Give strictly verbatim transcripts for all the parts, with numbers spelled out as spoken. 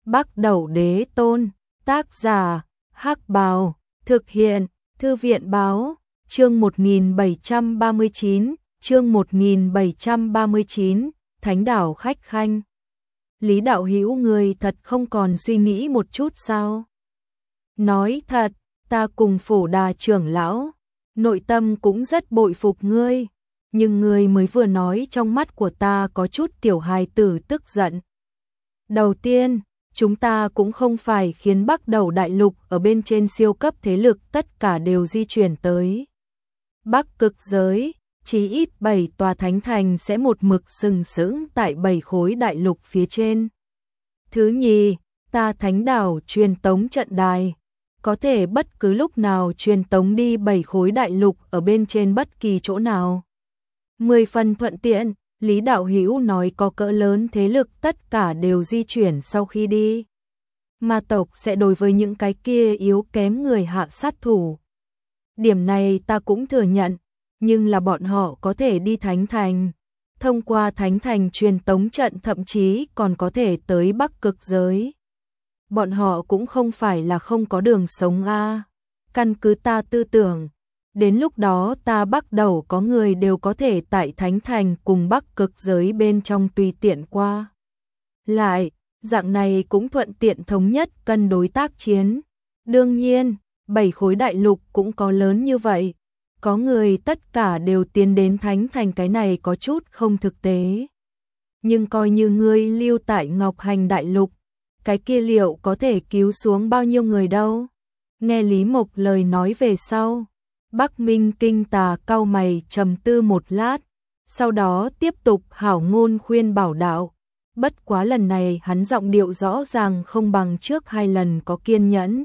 Bắc Đẩu Đế Tôn, tác giả, Hắc Bào, thực hiện, Thư viện Báo, chương một nghìn bảy trăm ba mươi chín, chương một nghìn bảy trăm ba mươi chín, Thánh Đảo Khách Khanh. Lý Đạo Hữu người thật không còn suy nghĩ một chút sao? Nói thật, ta cùng Phổ Đà trưởng lão, nội tâm cũng rất bội phục ngươi, nhưng ngươi mới vừa nói trong mắt của ta có chút tiểu hài tử tức giận. Đầu tiên, chúng ta cũng không phải khiến Bắc Đẩu Đại Lục ở bên trên siêu cấp thế lực tất cả đều di chuyển tới Bắc Cực giới, chỉ ít bảy tòa thánh thành sẽ một mực sừng sững tại bảy khối đại lục phía trên. Thứ nhì, ta Thánh Đảo truyền tống trận đài, có thể bất cứ lúc nào truyền tống đi bảy khối đại lục ở bên trên bất kỳ chỗ nào. Mười phần thuận tiện, Lý Đạo Hữu nói có cỡ lớn thế lực tất cả đều di chuyển sau khi đi. Ma tộc sẽ đối với những cái kia yếu kém người hạ sát thủ. Điểm này ta cũng thừa nhận, nhưng là bọn họ có thể đi Thánh Thành. Thông qua Thánh Thành truyền tống trận thậm chí còn có thể tới Bắc Cực giới. Bọn họ cũng không phải là không có đường sống a. Căn cứ ta tư tưởng, đến lúc đó ta Bắc Đẩu có người đều có thể tại Thánh Thành cùng Bắc Cực giới bên trong tùy tiện qua. Lại, dạng này cũng thuận tiện thống nhất cân đối tác chiến. Đương nhiên, bảy khối đại lục cũng có lớn như vậy. Có người tất cả đều tiến đến Thánh Thành cái này có chút không thực tế. Nhưng coi như ngươi lưu tại Ngọc Hành Đại Lục, cái kia liệu có thể cứu xuống bao nhiêu người đâu? Nghe Lý Mộc lời nói về sau, Bắc Minh Kinh Tà cau mày trầm tư một lát, sau đó tiếp tục hảo ngôn khuyên bảo đạo. Bất quá lần này hắn giọng điệu rõ ràng không bằng trước hai lần có kiên nhẫn.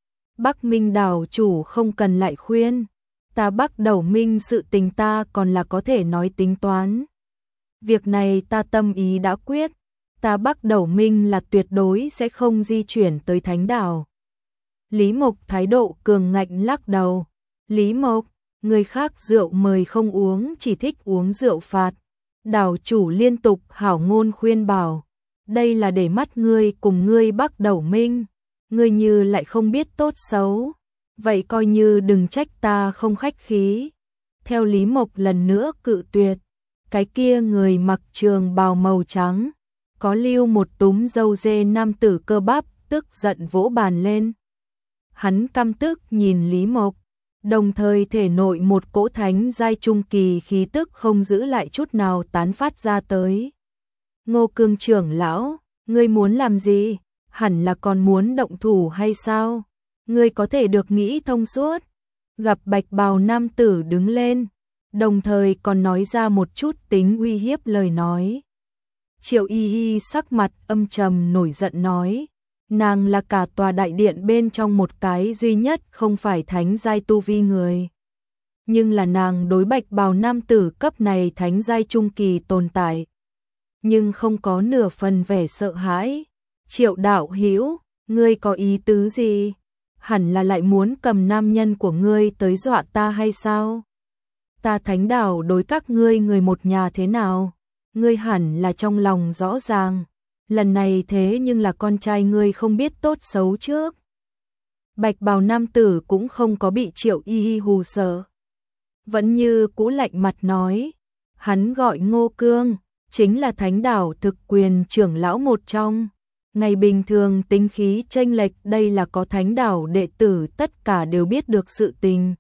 Bắc Minh đảo chủ không cần lại khuyên, ta Bắc Đẩu Minh sự tình ta còn là có thể nói tính toán. Việc này ta tâm ý đã quyết, ta Bắc Đẩu Minh là tuyệt đối sẽ không di chuyển tới Thánh Đảo. Lý Mộc thái độ cường ngạnh lắc đầu. Lý Mộc, người khác rượu mời không uống, chỉ thích uống rượu phạt. Đảo chủ liên tục hảo ngôn khuyên bảo, đây là để mắt ngươi cùng ngươi Bắc Đẩu Minh, ngươi như lại không biết tốt xấu, vậy coi như đừng trách ta không khách khí. Theo Lý Mộc lần nữa cự tuyệt, cái kia người mặc trường bào màu trắng, có lưu một túm râu dê nam tử cơ bắp, tức giận vỗ bàn lên. Hắn căm tức nhìn Lý Mộc, đồng thời thể nội một cỗ thánh giai trung kỳ khí tức không giữ lại chút nào tán phát ra tới. Ngô Cương trưởng lão, ngươi muốn làm gì? Hẳn là còn muốn động thủ hay sao? Ngươi có thể được nghĩ thông suốt. Gặp bạch bào nam tử đứng lên, đồng thời còn nói ra một chút tính uy hiếp lời nói. Triệu Y Y sắc mặt âm trầm nổi giận nói, nàng là cả tòa đại điện bên trong một cái duy nhất không phải thánh giai tu vi người. Nhưng là nàng đối bạch bào nam tử cấp này thánh giai trung kỳ tồn tại. Nhưng không có nửa phần vẻ sợ hãi. Triệu đạo hữu, ngươi có ý tứ gì? Hẳn là lại muốn cầm nam nhân của ngươi tới dọa ta hay sao? Ta Thánh Đảo đối các ngươi người một nhà thế nào? Ngươi hẳn là trong lòng rõ ràng. Lần này thế nhưng là con trai ngươi không biết tốt xấu trước. Bạch bào nam tử cũng không có bị Triệu Y Y hù sợ. Vẫn như cũ lạnh mặt nói. Hắn gọi Ngô Cương, chính là Thánh Đảo thực quyền trưởng lão một trong. Ngày bình thường tính khí chênh lệch, đây là có Thánh Đảo đệ tử tất cả đều biết được sự tình.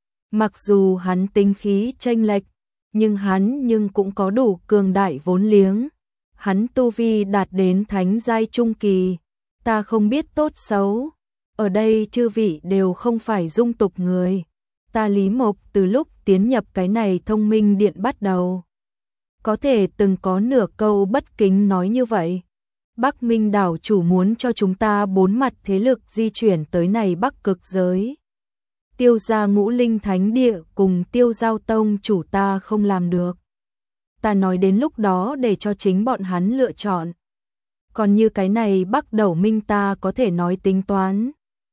Mặc dù hắn tính khí chênh lệch, nhưng hắn nhưng cũng có đủ cường đại vốn liếng. Hắn tu vi đạt đến thánh giai trung kỳ, ta không biết tốt xấu. Ở đây chư vị đều không phải dung tục người. Ta Lý Mộc từ lúc tiến nhập cái này thông minh điện bắt đầu, có thể từng có nửa câu bất kính nói như vậy. Bắc Minh đảo chủ muốn cho chúng ta bốn mặt thế lực di chuyển tới này Bắc Cực giới. Tiêu gia Ngũ Linh Thánh Địa cùng Tiêu Giao Tông chủ ta không làm được. Ta nói đến lúc đó để cho chính bọn hắn lựa chọn. Còn như cái này Bắc Đẩu Minh ta có thể nói tính toán.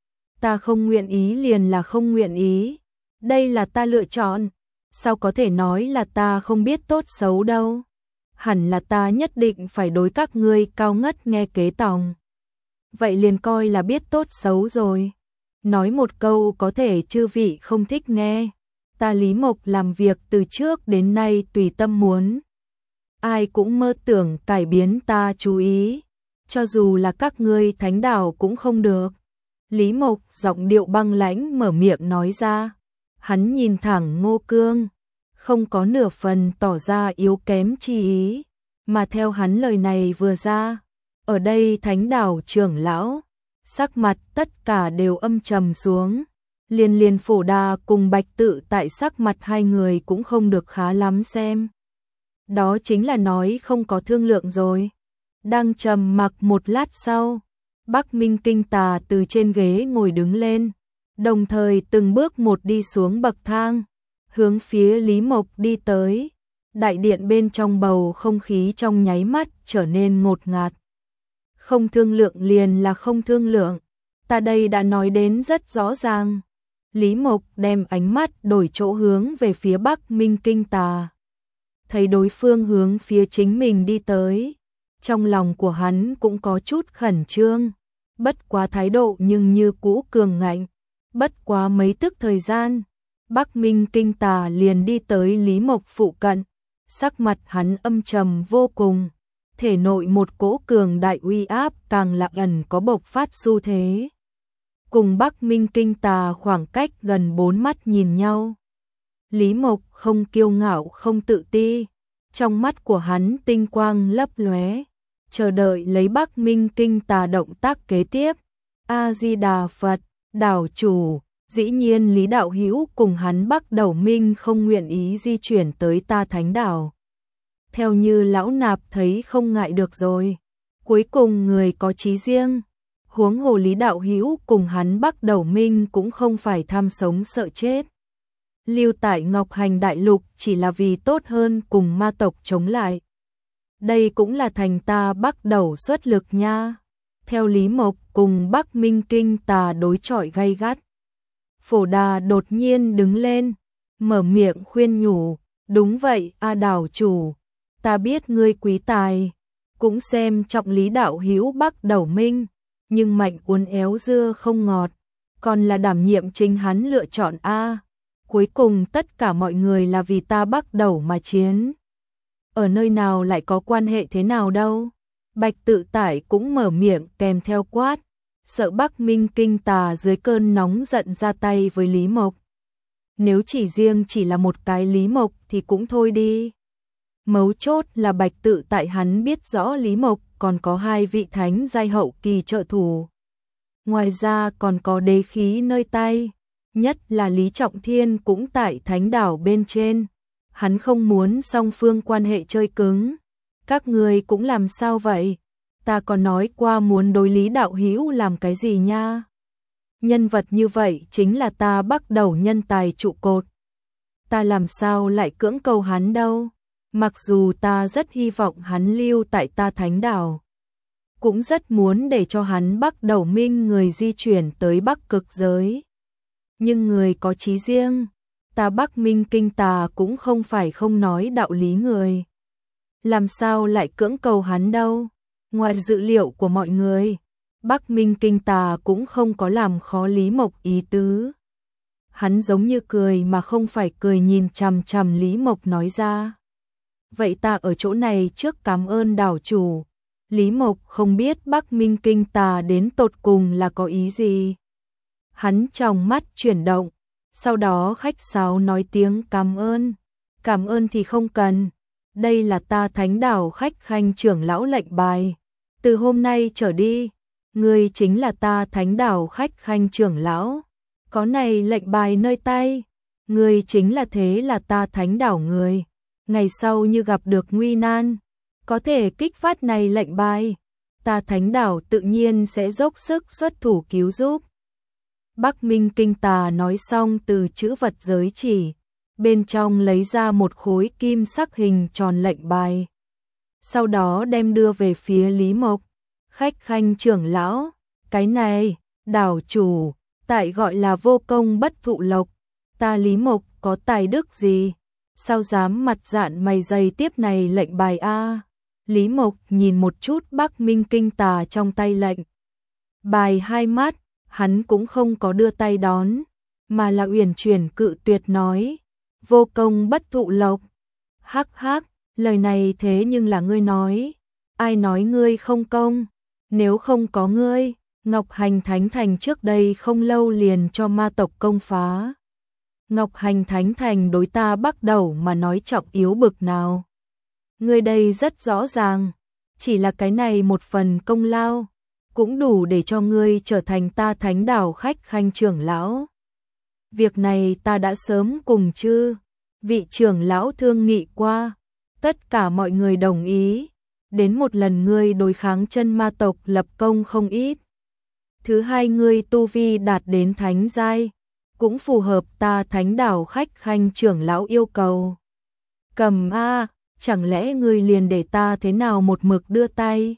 Ta không nguyện ý liền là không nguyện ý. Đây là ta lựa chọn. Sao có thể nói là ta không biết tốt xấu đâu. Hẳn là ta nhất định phải đối các ngươi cao ngất nghe kế tòng. vậy liền coi là biết tốt xấu rồi. Nói một câu có thể chư vị không thích nghe. Ta Lý Mộc làm việc từ trước đến nay tùy tâm muốn. Ai cũng mơ tưởng cải biến ta chú ý. Cho dù là các ngươi thánh đảo cũng không được. Lý Mộc giọng điệu băng lãnh mở miệng nói ra. Hắn nhìn thẳng Ngô Cương, không có nửa phần tỏ ra yếu kém chi ý. Mà theo hắn lời này vừa ra, ở đây thánh đảo trưởng lão, sắc mặt tất cả đều âm trầm xuống. Liên liên Phổ Đà cùng Bạch Tự Tại sắc mặt hai người cũng không được khá lắm xem. Đó chính là nói không có thương lượng rồi. Đang trầm mặc một lát sau, Bắc Minh Kinh Tà từ trên ghế ngồi đứng lên, đồng thời từng bước một đi xuống bậc thang, hướng phía Lý Mộc đi tới. Đại điện bên trong bầu không khí trong nháy mắt trở nên ngột ngạt. Không thương lượng liền là không thương lượng, ta đây đã nói đến rất rõ ràng. Lý Mộc đem ánh mắt đổi chỗ hướng về phía Bắc Minh Kinh Tà. Thấy đối phương hướng phía chính mình đi tới, trong lòng của hắn cũng có chút khẩn trương, bất quá thái độ nhưng như cũ cường ngạnh. Bất quá mấy tức thời gian, Bắc Minh Kinh Tà liền đi tới Lý Mộc phụ cận, sắc mặt hắn âm trầm vô cùng, thể nội một cỗ cường đại uy áp càng lặng ẩn có bộc phát xu thế. Cùng Bắc Minh Kinh Tà khoảng cách gần bốn mắt nhìn nhau. Lý Mộc không kiêu ngạo không tự ti, trong mắt của hắn tinh quang lấp lóe, chờ đợi lấy Bắc Minh Kinh Tà động tác kế tiếp. A Di Đà Phật, đảo chủ, dĩ nhiên Lý đạo hữu cùng hắn Bắc Đầu Minh không nguyện ý di chuyển tới ta thánh đảo. Theo như lão nạp thấy không ngại được rồi, cuối cùng người có chí riêng. Huống hồ Lý đạo hữu cùng hắn Bắc Đầu Minh cũng không phải tham sống sợ chết. Lưu tại Ngọc Hành Đại Lục chỉ là vì tốt hơn cùng ma tộc chống lại. Đây cũng là thành ta Bắc Đầu xuất lực nha. Theo Lý Mộc cùng Bắc Minh Kinh Tà đối chọi gay gắt, Phổ Đà đột nhiên đứng lên, mở miệng khuyên nhủ. Đúng vậy, A đảo chủ, ta biết ngươi quý tài, cũng xem trọng Lý đạo hữu Bắc Đầu Minh, nhưng mạnh uốn éo dưa không ngọt, còn là đảm nhiệm chính hắn lựa chọn a. Cuối cùng tất cả mọi người là vì ta Bắc Đầu mà chiến. Ở nơi nào lại có quan hệ thế nào đâu? Bạch Tự Tại cũng mở miệng kèm theo quát, sợ Bắc Minh Kinh Tà dưới cơn nóng giận ra tay với Lý Mộc. Nếu chỉ riêng chỉ là một cái Lý Mộc thì cũng thôi đi. Mấu chốt là Bạch Tự Tại hắn biết rõ Lý Mộc còn có hai vị thánh giai hậu kỳ trợ thủ. Ngoài ra còn có đế khí nơi tay, nhất là Lý Trọng Thiên cũng tại thánh đảo bên trên. Hắn không muốn song phương quan hệ chơi cứng. Các người cũng làm sao vậy? Ta còn nói qua muốn đối Lý đạo hữu làm cái gì nha? Nhân vật như vậy chính là ta Bắc Đầu nhân tài trụ cột. Ta làm sao lại cưỡng cầu hắn đâu? Mặc dù ta rất hy vọng hắn lưu tại ta thánh đảo, cũng rất muốn để cho hắn Bắc Đầu Minh người di chuyển tới Bắc Cực giới. Nhưng người có chí riêng, ta Bắc Minh Kinh Tà cũng không phải không nói đạo lý người. Làm sao lại cưỡng cầu hắn đâu? Ngoài dự liệu của mọi người, Bắc Minh Kinh Tà cũng không có làm khó Lý Mộc ý tứ. Hắn giống như cười mà không phải cười nhìn chằm chằm Lý Mộc nói ra. Vậy ta ở chỗ này trước cảm ơn đảo chủ. Lý Mộc không biết Bắc Minh Kinh Tà đến tột cùng là có ý gì. Hắn trong mắt chuyển động, sau đó khách sáo nói tiếng cảm ơn. Cảm ơn thì không cần, đây là ta thánh đảo khách khanh trưởng lão lệnh bài. Từ hôm nay trở đi, ngươi chính là ta thánh đảo khách khanh trưởng lão. Có này lệnh bài nơi tay, ngươi chính là thế là ta thánh đảo người. Ngày sau như gặp được nguy nan, có thể kích phát này lệnh bài, ta thánh đảo tự nhiên sẽ dốc sức xuất thủ cứu giúp. Bắc Minh Kinh Tà nói xong từ chữ vật giới chỉ, bên trong lấy ra một khối kim sắc hình tròn lệnh bài. Sau đó đem đưa về phía Lý Mộc. Khách khanh trưởng lão, cái này, đảo chủ, tại gọi là vô công bất thụ lộc. Ta Lý Mộc có tài đức gì? Sao dám mặt dạn mày dày tiếp này lệnh bài a? Lý Mộc nhìn một chút Bắc Minh Kinh Tà trong tay lệnh bài hai mắt, hắn cũng không có đưa tay đón, mà là uyển chuyển cự tuyệt nói, vô công bất thụ lộc. Hắc hắc, lời này thế nhưng là ngươi nói, ai nói ngươi không công, nếu không có ngươi, Ngọc Hành Thánh Thành trước đây không lâu liền cho ma tộc công phá. Ngọc Hành Thánh Thành đối ta bắt đầu mà nói trọng yếu bực nào. Ngươi đây rất rõ ràng, chỉ là cái này một phần công lao, cũng đủ để cho ngươi trở thành ta Thánh Đảo khách khanh trưởng lão. Việc này ta đã sớm cùng chư vị trưởng lão thương nghị qua, tất cả mọi người đồng ý, đến một lần ngươi đối kháng chân ma tộc lập công không ít. Thứ hai, ngươi tu vi đạt đến thánh giai, cũng phù hợp ta Thánh Đảo khách khanh trưởng lão yêu cầu. Cầm a, chẳng lẽ ngươi liền để ta thế nào một mực đưa tay?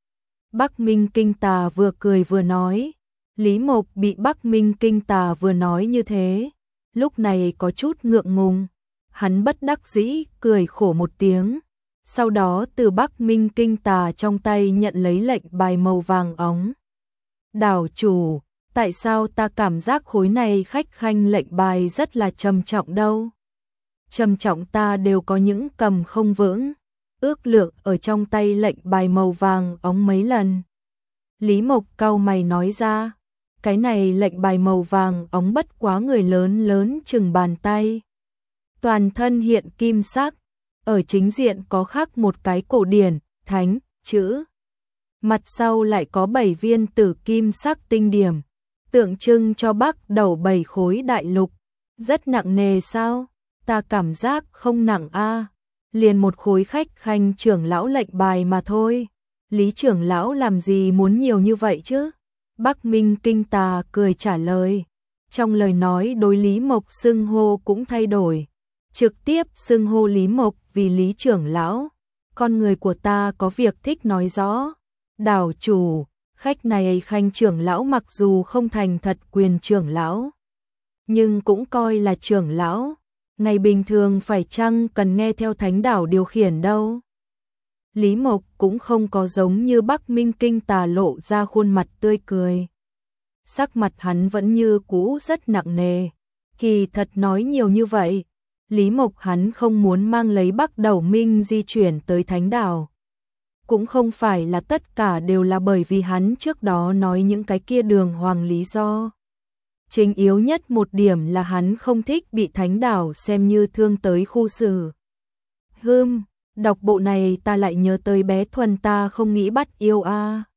Bắc Minh Kinh Tà vừa cười vừa nói, Lý Mộc bị Bắc Minh Kinh Tà vừa nói như thế, lúc này có chút ngượng ngùng, hắn bất đắc dĩ cười khổ một tiếng, sau đó từ Bắc Minh Kinh Tà trong tay nhận lấy lệnh bài màu vàng óng. Đảo chủ, tại sao ta cảm giác khối này khách khanh lệnh bài rất là trầm trọng đâu? Trầm trọng ta đều có những cầm không vững, ước lượng ở trong tay lệnh bài màu vàng óng mấy lần. Lý Mộc cau mày nói ra, cái này lệnh bài màu vàng óng bất quá người lớn lớn chừng bàn tay. Toàn thân hiện kim sắc, ở chính diện có khắc một cái cổ điển, thánh, chữ. Mặt sau lại có bảy viên tử kim sắc tinh điểm, tượng trưng cho Bắc đầu bảy khối đại lục. Rất nặng nề sao? Ta cảm giác không nặng a, liền một khối khách khanh trưởng lão lệnh bài mà thôi. Lý trưởng lão làm gì muốn nhiều như vậy chứ? Bắc Minh Kinh Tà cười trả lời. Trong lời nói đối Lý Mộc xưng hô cũng thay đổi, trực tiếp xưng hô Lý Mộc vì Lý trưởng lão. Con người của ta có việc thích nói rõ. Đảo chủ, khách này khanh trưởng lão mặc dù không thành thật quyền trưởng lão, nhưng cũng coi là trưởng lão. Ngày bình thường phải chăng cần nghe theo Thánh Đảo điều khiển đâu? Lý Mộc cũng không có giống như Bắc Minh Kinh Tà lộ ra khuôn mặt tươi cười. Sắc mặt hắn vẫn như cũ rất nặng nề. Kỳ thật nói nhiều như vậy, Lý Mộc hắn không muốn mang lấy Bắc Đầu Minh di chuyển tới Thánh Đảo. Cũng không phải là tất cả đều là bởi vì hắn trước đó nói những cái kia đường hoàng lý do. Chính yếu nhất một điểm là hắn không thích bị Thánh Đảo xem như thương tới khu xử. Hừm, đọc bộ này ta lại nhớ tới bé Thuần ta không nghĩ bắt yêu a.